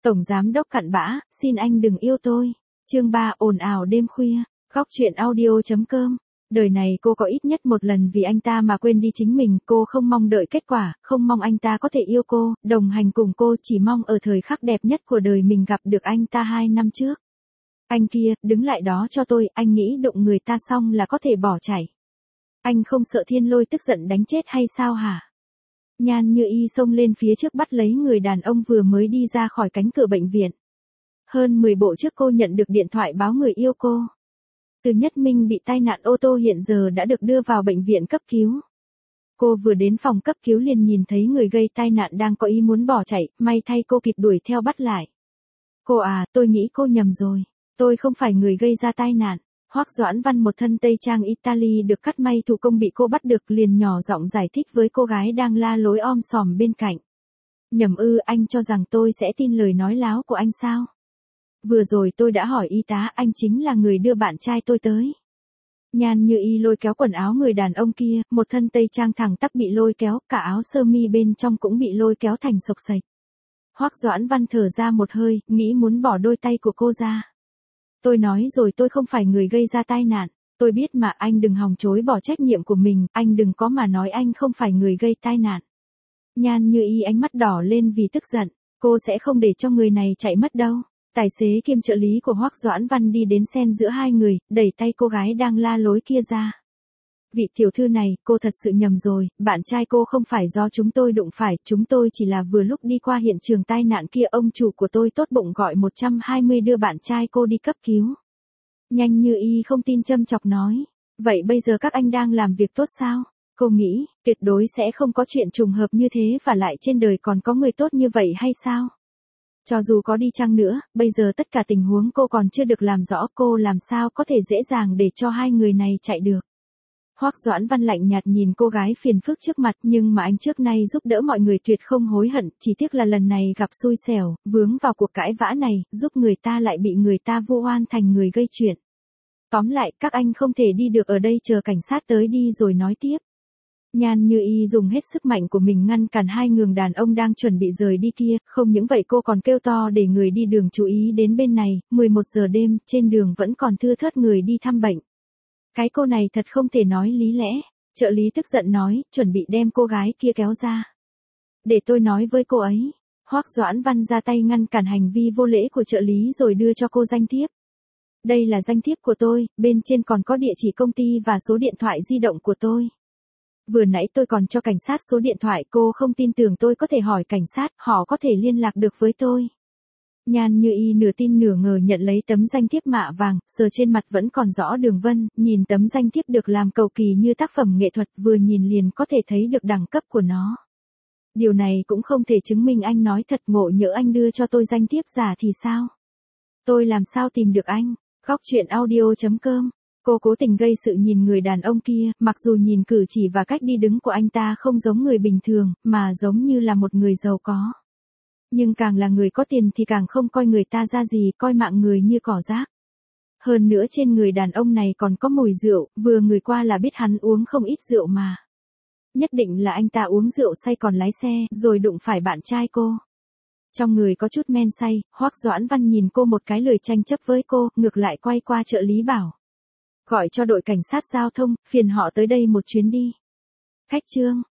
Tổng giám đốc cặn bã, xin anh đừng yêu tôi. Chương 3 ồn ào đêm khuya. Góc truyện audio.com. Đời này cô có ít nhất một lần vì anh ta mà quên đi chính mình, cô không mong đợi kết quả, không mong anh ta có thể yêu cô, đồng hành cùng cô, chỉ mong ở thời khắc đẹp nhất của đời mình gặp được anh ta 2 năm trước. Anh kia, đứng lại đó cho tôi, anh nghĩ đụng người ta xong là có thể bỏ chạy. Anh không sợ Thiên Lôi tức giận đánh chết hay sao hả? Nhan Như Y xông lên phía trước bắt lấy người đàn ông vừa mới đi ra khỏi cánh cửa bệnh viện. Hơn 10 bộ trước cô nhận được điện thoại báo người yêu cô. Từ Nhất Minh bị tai nạn ô tô hiện giờ đã được đưa vào bệnh viện cấp cứu. Cô vừa đến phòng cấp cứu liền nhìn thấy người gây tai nạn đang có ý muốn bỏ chạy, may thay cô kịp đuổi theo bắt lại. Cô à, tôi nghĩ cô nhầm rồi. Tôi không phải người gây ra tai nạn. Hoắc Doãn Văn một thân tây trang Italy được cắt may thủ công bị cô bắt được liền nhỏ giọng giải thích với cô gái đang la lối om sòm bên cạnh. Nhầm ư, anh cho rằng tôi sẽ tin lời nói láo của anh sao? Vừa rồi tôi đã hỏi y tá, anh chính là người đưa bạn trai tôi tới. Nhan Như Y lôi kéo quần áo người đàn ông kia, một thân tây trang thẳng tắp bị lôi kéo, cả áo sơ mi bên trong cũng bị lôi kéo thành xộc xệch. Hoắc Doãn Văn thở ra một hơi, nghĩ muốn bỏ đôi tay của cô ra. Tôi nói rồi, tôi không phải người gây ra tai nạn. Tôi biết mà, anh đừng hòng chối bỏ trách nhiệm của mình, anh đừng có mà nói anh không phải người gây tai nạn. Nhan Như Y ánh mắt đỏ lên vì tức giận, cô sẽ không để cho người này chạy mất đâu. Tài xế kiêm trợ lý của Hoắc Doãn Văn đi đến xen giữa hai người, đẩy tay cô gái đang la lối kia ra. Vị tiểu thư này, cô thật sự nhầm rồi, bạn trai cô không phải do chúng tôi đụng phải, chúng tôi chỉ là vừa lúc đi qua hiện trường tai nạn kia, ông chủ của tôi tốt bụng gọi 120 đưa bạn trai cô đi cấp cứu. Nhanh Như Y không tin châm chọc nói, vậy bây giờ các anh đang làm việc tốt sao? Cô nghĩ, tuyệt đối sẽ không có chuyện trùng hợp như thế, và lại trên đời còn có người tốt như vậy hay sao? Cho dù có đi chăng nữa, bây giờ tất cả tình huống cô còn chưa được làm rõ, cô làm sao có thể dễ dàng để cho hai người này chạy được. Hoắc Doãn Văn lạnh nhạt nhìn cô gái phiền phức trước mặt, nhưng mà anh trước nay giúp đỡ mọi người tuyệt không hối hận, chỉ tiếc là lần này gặp xui xẻo, vướng vào cuộc cãi vã này, giúp người ta lại bị người ta vu oan thành người gây chuyện. Tóm lại, các anh không thể đi được ở đây, chờ cảnh sát tới đi rồi nói tiếp. Nhan Như Y dùng hết sức mạnh của mình ngăn cản hai người đàn ông đang chuẩn bị rời đi kia, không những vậy cô còn kêu to để người đi đường chú ý đến bên này, 11 giờ đêm, trên đường vẫn còn thưa thớt người đi thăm bệnh. Cái cô này thật không thể nói lý lẽ, trợ lý tức giận nói, chuẩn bị đem cô gái kia kéo ra. Để tôi nói với cô ấy. Hoắc Doãn Văn ra tay ngăn cản hành vi vô lễ của trợ lý rồi đưa cho cô danh thiếp. Đây là danh thiếp của tôi, bên trên còn có địa chỉ công ty và số điện thoại di động của tôi. Vừa nãy tôi còn cho cảnh sát số điện thoại, cô không tin tưởng tôi có thể hỏi cảnh sát, họ có thể liên lạc được với tôi. Nhan Như Y nửa tin nửa ngờ nhận lấy tấm danh thiếp mạ vàng, sờ trên mặt vẫn còn rõ đường vân, nhìn tấm danh thiếp được làm cầu kỳ như tác phẩm nghệ thuật, vừa nhìn liền có thể thấy được đẳng cấp của nó. Điều này cũng không thể chứng minh anh nói thật, ngộ nhỡ anh đưa cho tôi danh thiếp giả thì sao? Tôi làm sao tìm được anh? Góc truyện audio.com. Cô cố tình gây sự nhìn người đàn ông kia, mặc dù nhìn cử chỉ và cách đi đứng của anh ta không giống người bình thường, mà giống như là một người giàu có. Nhưng càng là người có tiền thì càng không coi người ta ra gì, coi mạng người như cỏ rác. Hơn nữa trên người đàn ông này còn có mùi rượu, vừa người qua là biết hắn uống không ít rượu mà. Nhất định là anh ta uống rượu say còn lái xe, rồi đụng phải bạn trai cô. Trong người có chút men say, Hoắc Doãn Văn nhìn cô một cái lười tranh chấp với cô, ngược lại quay qua trợ lý bảo. Gọi cho đội cảnh sát giao thông, phiền họ tới đây một chuyến đi. Khách trương,